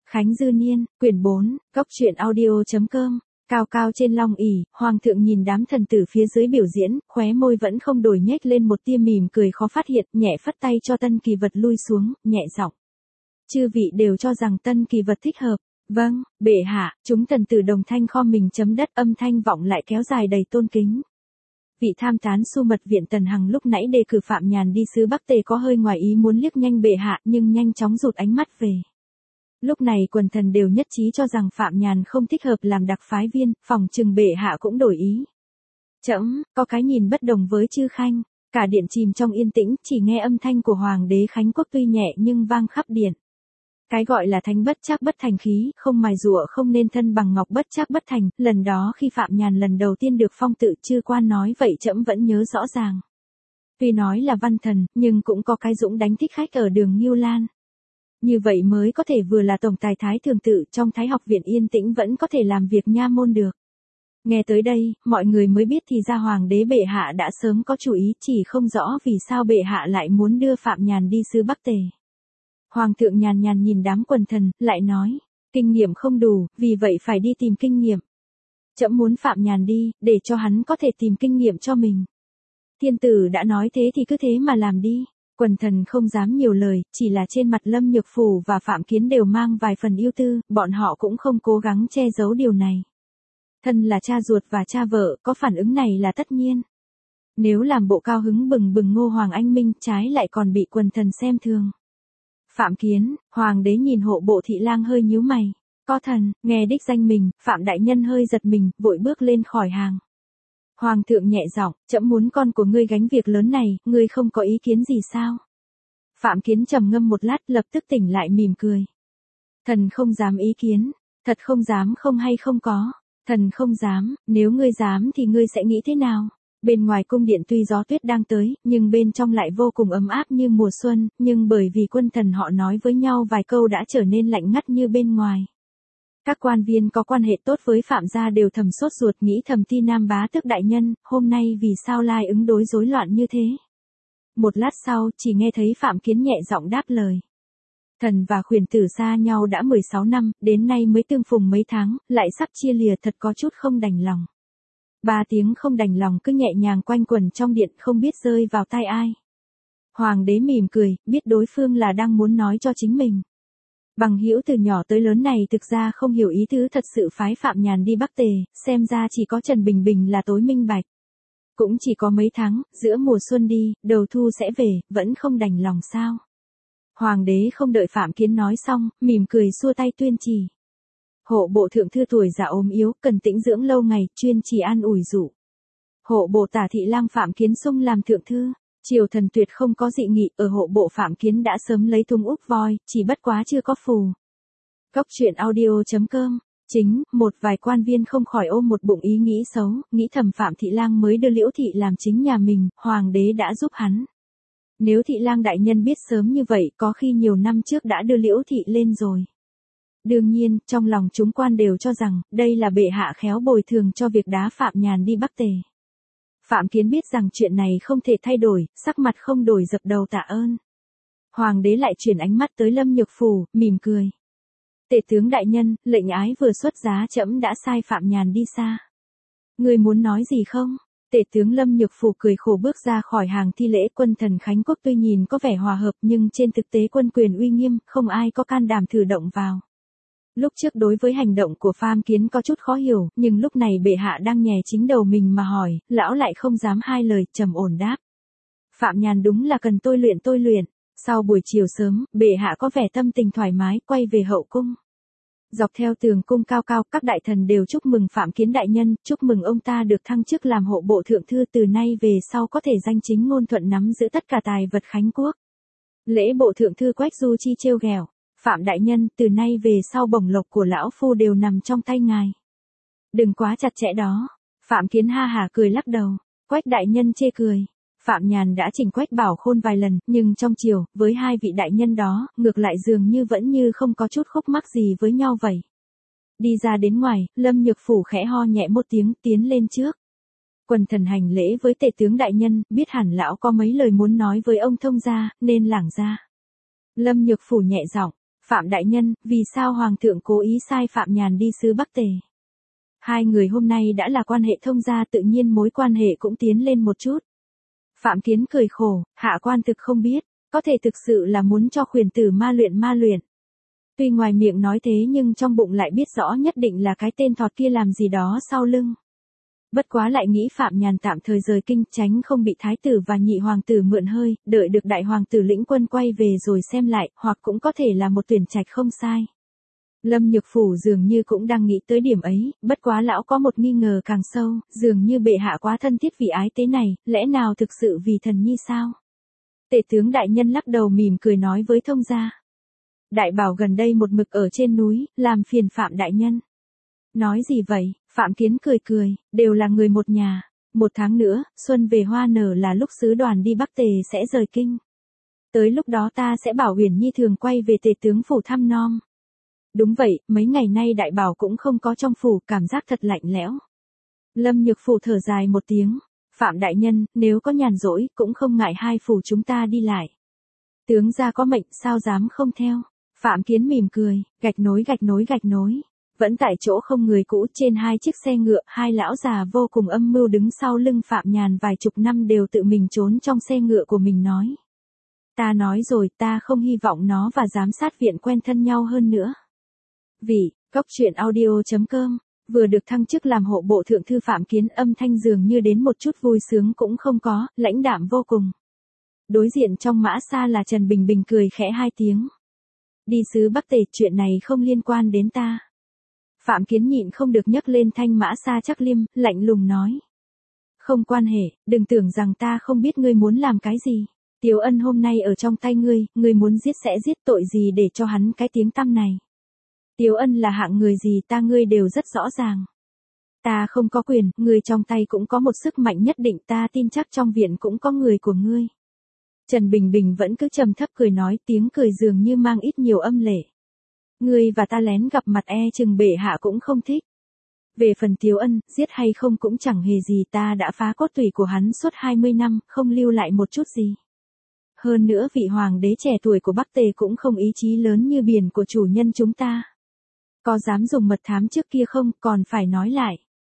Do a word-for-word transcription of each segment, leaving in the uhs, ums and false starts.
Khánh Dư Niên, quyển bốn, góc truyện audio.com. Cao cao trên long ỷ, hoàng thượng nhìn đám thần tử phía dưới biểu diễn, khóe môi vẫn không đổi nhếch lên một tia mỉm cười khó phát hiện, nhẹ phất tay cho Tân Kỳ Vật lui xuống, nhẹ giọng. Chư vị đều cho rằng Tân Kỳ Vật thích hợp. Vâng, bệ hạ, chúng thần tử đồng thanh khom mình chấm đất, âm thanh vọng lại kéo dài đầy tôn kính. Vị tham tán Su Mật Viện Tần Hằng lúc nãy đề cử Phạm Nhàn đi sứ Bắc Tề có hơi ngoài ý muốn liếc nhanh bệ hạ, nhưng nhanh chóng rụt ánh mắt về. Lúc này quần thần đều nhất trí cho rằng Phạm Nhàn không thích hợp làm đặc phái viên, phòng trừng bệ hạ cũng đổi ý. Trẫm có cái nhìn bất đồng với chư khanh. Cả điện chìm trong yên tĩnh, chỉ nghe âm thanh của Hoàng đế Khánh Quốc tuy nhẹ nhưng vang khắp điện. Cái gọi là thánh bất trắc bất thành khí, không mài rụa không nên thân bằng ngọc bất trắc bất thành, lần đó khi Phạm Nhàn lần đầu tiên được phong tự chư quan nói vậy trẫm vẫn nhớ rõ ràng. Tuy nói là văn thần, nhưng cũng có cái dũng đánh thích khách ở đường Ngưu Lan. Như vậy mới có thể vừa là tổng tài thái thường tự trong Thái học viện yên tĩnh vẫn có thể làm việc nha môn được. Nghe tới đây, mọi người mới biết thì ra Hoàng đế bệ hạ đã sớm có chủ ý, chỉ không rõ vì sao bệ hạ lại muốn đưa Phạm Nhàn đi sứ Bắc Tề. Hoàng thượng nhàn nhàn nhìn đám quần thần, lại nói, kinh nghiệm không đủ, vì vậy phải đi tìm kinh nghiệm. Trẫm muốn Phạm Nhàn đi, để cho hắn có thể tìm kinh nghiệm cho mình. Thiên tử đã nói thế thì cứ thế mà làm đi. Quần thần không dám nhiều lời, chỉ là trên mặt Lâm Nhược Phủ và Phạm Kiến đều mang vài phần yêu tư, bọn họ cũng không cố gắng che giấu điều này. Thân là cha ruột và cha vợ, có phản ứng này là tất nhiên. Nếu làm bộ cao hứng bừng bừng Ngô Hoàng Anh Minh, trái lại còn bị quần thần xem thường. Phạm Kiến, Hoàng đế nhìn hộ bộ thị lang hơi nhíu mày. Có thần, nghe đích danh mình, Phạm đại nhân hơi giật mình, vội bước lên khỏi hàng. Hoàng thượng nhẹ giọng, trẫm muốn con của ngươi gánh việc lớn này, ngươi không có ý kiến gì sao? Phạm Kiến trầm ngâm một lát, lập tức tỉnh lại mỉm cười. Thần không dám ý kiến, thật không dám không hay không có, thần không dám, nếu ngươi dám thì ngươi sẽ nghĩ thế nào? Bên ngoài cung điện tuy gió tuyết đang tới, nhưng bên trong lại vô cùng ấm áp như mùa xuân, nhưng bởi vì quân thần họ nói với nhau vài câu đã trở nên lạnh ngắt như bên ngoài. Các quan viên có quan hệ tốt với Phạm gia đều thầm sốt ruột nghĩ thầm Ti Nam bá tước đại nhân, hôm nay vì sao lai ứng đối rối loạn như thế. Một lát sau, chỉ nghe thấy Phạm Kiến nhẹ giọng đáp lời. Thần và khuyển tử xa nhau đã mười sáu năm, đến nay mới tương phùng mấy tháng, lại sắp chia lìa thật có chút không đành lòng. Ba tiếng không đành lòng cứ nhẹ nhàng quanh quẩn trong điện không biết rơi vào tai ai. Hoàng đế mỉm cười, biết đối phương là đang muốn nói cho chính mình. Bằng hữu từ nhỏ tới lớn này thực ra không hiểu ý tứ thật sự phái Phạm Nhàn đi Bắc Tề, xem ra chỉ có Trần Bình Bình là tối minh bạch. Cũng chỉ có mấy tháng, giữa mùa xuân đi, đầu thu sẽ về, vẫn không đành lòng sao. Hoàng đế không đợi Phạm Kiến nói xong, mỉm cười xua tay tuyên chỉ. Hộ bộ thượng thư tuổi già ốm yếu, cần tĩnh dưỡng lâu ngày, chuyên chỉ an ủi dụ. Hộ bộ tả thị lang Phạm Kiến sung làm thượng thư. Triều thần tuyệt không có dị nghị, ở hộ bộ Phạm Kiến đã sớm lấy thùng úp voi, chỉ bất quá chưa có phù. Góc truyện audio.com. Chính, một vài quan viên không khỏi ôm một bụng ý nghĩ xấu, nghĩ thầm Phạm Thị Lang mới đưa Liễu Thị làm chính nhà mình, Hoàng đế đã giúp hắn. Nếu Thị Lang đại nhân biết sớm như vậy, có khi nhiều năm trước đã đưa Liễu Thị lên rồi. Đương nhiên, trong lòng chúng quan đều cho rằng, đây là bệ hạ khéo bồi thường cho việc đá Phạm Nhàn đi Bắc Tề. Phạm Kiến biết rằng chuyện này không thể thay đổi, sắc mặt không đổi dập đầu tạ ơn. Hoàng đế lại chuyển ánh mắt tới Lâm Nhược Phủ, mỉm cười. Tể tướng đại nhân, lệnh ái vừa xuất giá trẫm đã sai Phạm Nhàn đi xa. Người muốn nói gì không? Tể tướng Lâm Nhược Phủ cười khổ bước ra khỏi hàng thi lễ. Quân thần Khánh Quốc tuy nhìn có vẻ hòa hợp nhưng trên thực tế quân quyền uy nghiêm, không ai có can đảm thử động vào. Lúc trước đối với hành động của Phạm Kiến có chút khó hiểu, nhưng lúc này bệ hạ đang nhè chính đầu mình mà hỏi, lão lại không dám hai lời, trầm ổn đáp. Phạm Nhàn đúng là cần tôi luyện tôi luyện. Sau buổi chiều sớm, bệ hạ có vẻ tâm tình thoải mái, quay về hậu cung. Dọc theo tường cung cao cao, các đại thần đều chúc mừng Phạm Kiến đại nhân, chúc mừng ông ta được thăng chức làm hộ bộ thượng thư, từ nay về sau có thể danh chính ngôn thuận nắm giữ tất cả tài vật Khánh Quốc. Lễ bộ thượng thư Quách Du Chi trêu ghẹo. Phạm đại nhân, từ nay về sau bổng lộc của lão phu đều nằm trong tay ngài. Đừng quá chặt chẽ đó. Phạm Kiến ha hả cười lắc đầu. Quách đại nhân chê cười. Phạm Nhàn đã chỉnh Quách Bảo Khôn vài lần, nhưng trong chiều, với hai vị đại nhân đó, ngược lại dường như vẫn như không có chút khúc mắc gì với nhau vậy. Đi ra đến ngoài, Lâm Nhược Phủ khẽ ho nhẹ một tiếng, tiến lên trước. Quần thần hành lễ với tể tướng đại nhân, biết hẳn lão có mấy lời muốn nói với ông thông gia, nên lảng ra. Lâm Nhược Phủ nhẹ giọng, Phạm đại nhân, vì sao Hoàng thượng cố ý sai Phạm Nhàn đi xứ Bắc Tề? Hai người hôm nay đã là quan hệ thông gia, tự nhiên mối quan hệ cũng tiến lên một chút. Phạm Kiến cười khổ, hạ quan thực không biết, có thể thực sự là muốn cho khuyển tử ma luyện ma luyện. Tuy ngoài miệng nói thế nhưng trong bụng lại biết rõ nhất định là cái tên thọt kia làm gì đó sau lưng. Bất quá lại nghĩ Phạm Nhàn tạm thời rời kinh, tránh không bị thái tử và nhị hoàng tử mượn hơi, đợi được đại hoàng tử lĩnh quân quay về rồi xem lại, hoặc cũng có thể là một tuyển trạch không sai. Lâm Nhược Phủ dường như cũng đang nghĩ tới điểm ấy, bất quá lão có một nghi ngờ càng sâu, dường như bệ hạ quá thân thiết vì ái tế này, lẽ nào thực sự vì thần nhi sao? Tể tướng đại nhân lắc đầu mỉm cười nói với thông gia. Đại bảo gần đây một mực ở trên núi, làm phiền Phạm đại nhân. Nói gì vậy? Phạm Kiến cười cười, đều là người một nhà. Một tháng nữa, xuân về hoa nở là lúc sứ đoàn đi Bắc Tề sẽ rời kinh. Tới lúc đó ta sẽ bảo Uyển Nhi thường quay về tề tướng phủ thăm nom. Đúng vậy, mấy ngày nay đại bảo cũng không có trong phủ, cảm giác thật lạnh lẽo. Lâm Nhược Phủ thở dài một tiếng. Phạm đại nhân, nếu có nhàn rỗi, cũng không ngại hai phủ chúng ta đi lại. Tướng gia có mệnh, sao dám không theo. Phạm Kiến mỉm cười, gạch nối gạch nối gạch nối. Vẫn tại chỗ không người cũ, trên hai chiếc xe ngựa, hai lão già vô cùng âm mưu đứng sau lưng Phạm Nhàn vài chục năm đều tự mình trốn trong xe ngựa của mình nói. Ta nói rồi, ta không hy vọng nó và giám sát viện quen thân nhau hơn nữa. Vì, Cốc truyện audio chấm com, vừa được thăng chức làm hộ bộ thượng thư Phạm Kiến, âm thanh dường như đến một chút vui sướng cũng không có, lãnh đạm vô cùng. Đối diện trong mã xa là Trần Bình Bình cười khẽ hai tiếng. Đi xứ Bắc Tề, chuyện này không liên quan đến ta. Phạm Kiến nhịn không được nhấc lên thanh mã xa chắc liêm, lạnh lùng nói. Không quan hệ, đừng tưởng rằng ta không biết ngươi muốn làm cái gì. Tiếu Ân hôm nay ở trong tay ngươi, ngươi muốn giết sẽ giết, tội gì để cho hắn cái tiếng tăm này. Tiếu Ân là hạng người gì ta ngươi đều rất rõ ràng. Ta không có quyền, ngươi trong tay cũng có một sức mạnh nhất định, ta tin chắc trong viện cũng có người của ngươi. Trần Bình Bình vẫn cứ trầm thấp cười nói, tiếng cười dường như mang ít nhiều âm lệ. Ngươi và ta lén gặp mặt e chừng bệ hạ cũng không thích. Về phần Tiếu Ân, giết hay không cũng chẳng hề gì, ta đã phá cốt tủy của hắn suốt hai mươi năm, không lưu lại một chút gì. Hơn nữa vị hoàng đế trẻ tuổi của Bắc Tề cũng không ý chí lớn như biển của chủ nhân chúng ta. Có dám dùng mật thám trước kia không, còn phải nói lại.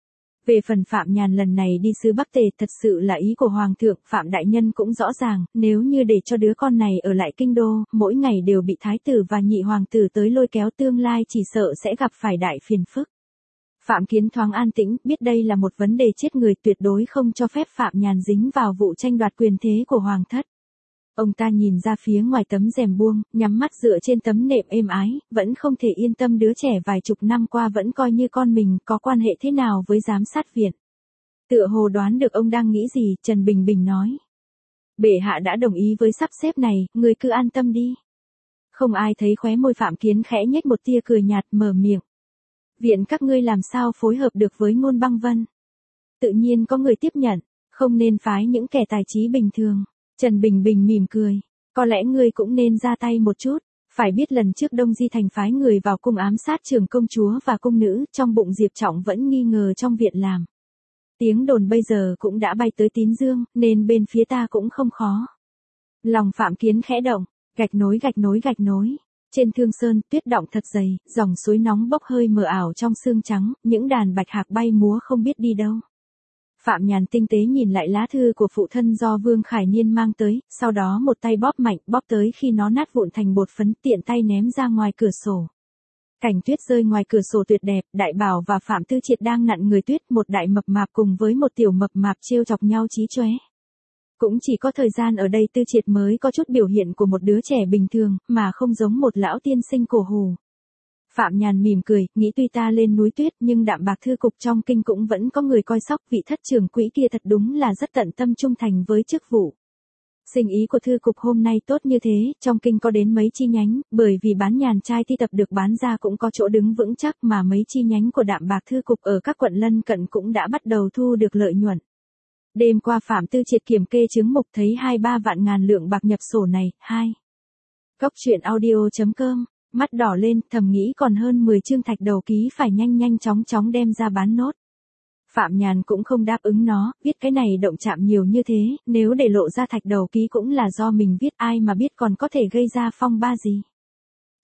Về phần Phạm Nhàn lần này đi xứ Bắc Tề thật sự là ý của Hoàng thượng, Phạm Đại Nhân cũng rõ ràng, nếu như để cho đứa con này ở lại kinh đô, mỗi ngày đều bị thái tử và nhị hoàng tử tới lôi kéo, tương lai chỉ sợ sẽ gặp phải đại phiền phức. Phạm Kiến thoáng an tĩnh, biết đây là một vấn đề chết người, tuyệt đối không cho phép Phạm Nhàn dính vào vụ tranh đoạt quyền thế của Hoàng thất. Ông ta nhìn ra phía ngoài tấm rèm buông, nhắm mắt dựa trên tấm nệm êm ái, vẫn không thể yên tâm đứa trẻ vài chục năm qua vẫn coi như con mình, có quan hệ thế nào với giám sát viện. Tựa hồ đoán được ông đang nghĩ gì, Trần Bình Bình nói. Bệ hạ đã đồng ý với sắp xếp này, người cứ an tâm đi. Không ai thấy khóe môi Phạm Kiến khẽ nhếch một tia cười nhạt, mở miệng. Viện các ngươi làm sao phối hợp được với Ngôn Băng Vân? Tự nhiên có người tiếp nhận, không nên phái những kẻ tài trí bình thường. Trần Bình Bình mỉm cười, có lẽ ngươi cũng nên ra tay một chút, phải biết lần trước Đông Di Thành phái người vào cung ám sát trưởng công chúa và cung nữ, trong bụng Diệp Trọng vẫn nghi ngờ trong viện làm. Tiếng đồn bây giờ cũng đã bay tới Tín Dương, nên bên phía ta cũng không khó. Lòng Phạm Kiến khẽ động, gạch nối gạch nối gạch nối. Trên Thương Sơn, tuyết đọng thật dày, dòng suối nóng bốc hơi mờ ảo trong sương trắng, những đàn bạch hạc bay múa không biết đi đâu. Phạm Nhàn tinh tế nhìn lại lá thư của phụ thân do Vương Khải Niên mang tới, sau đó một tay bóp mạnh, bóp tới khi nó nát vụn thành bột phấn, tiện tay ném ra ngoài cửa sổ. Cảnh tuyết rơi ngoài cửa sổ tuyệt đẹp, Đại Bảo và Phạm Tư Triệt đang nặn người tuyết, một đại mập mạp cùng với một tiểu mập mạp trêu chọc nhau chí chóe. Cũng chỉ có thời gian ở đây Tư Triệt mới có chút biểu hiện của một đứa trẻ bình thường, mà không giống một lão tiên sinh cổ hủ. Phạm Nhàn mỉm cười, nghĩ tuy ta lên núi tuyết nhưng đạm bạc thư cục trong kinh cũng vẫn có người coi sóc, vị thất trưởng quỹ kia thật đúng là rất tận tâm trung thành với chức vụ. Sinh ý của thư cục hôm nay tốt như thế, trong kinh có đến mấy chi nhánh, bởi vì bán nhàn trai thi tập được bán ra cũng có chỗ đứng vững chắc, mà mấy chi nhánh của đạm bạc thư cục ở các quận lân cận cũng đã bắt đầu thu được lợi nhuận. Đêm qua Phạm Tư Triệt kiểm kê chứng mục thấy hai ba vạn ngàn lượng bạc nhập sổ này, hai. Cốc truyện audio chấm com, mắt đỏ lên, thầm nghĩ còn hơn mười chương thạch đầu ký phải nhanh nhanh chóng chóng đem ra bán nốt. Phạm Nhàn cũng không đáp ứng nó, viết cái này động chạm nhiều như thế, nếu để lộ ra thạch đầu ký cũng là do mình viết, ai mà biết còn có thể gây ra phong ba gì.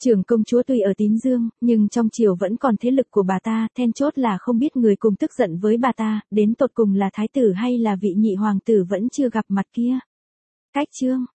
Trưởng công chúa tuy ở Tín Dương, nhưng trong triều vẫn còn thế lực của bà ta, then chốt là không biết người cùng tức giận với bà ta, đến tột cùng là thái tử hay là vị nhị hoàng tử vẫn chưa gặp mặt kia. Cách chương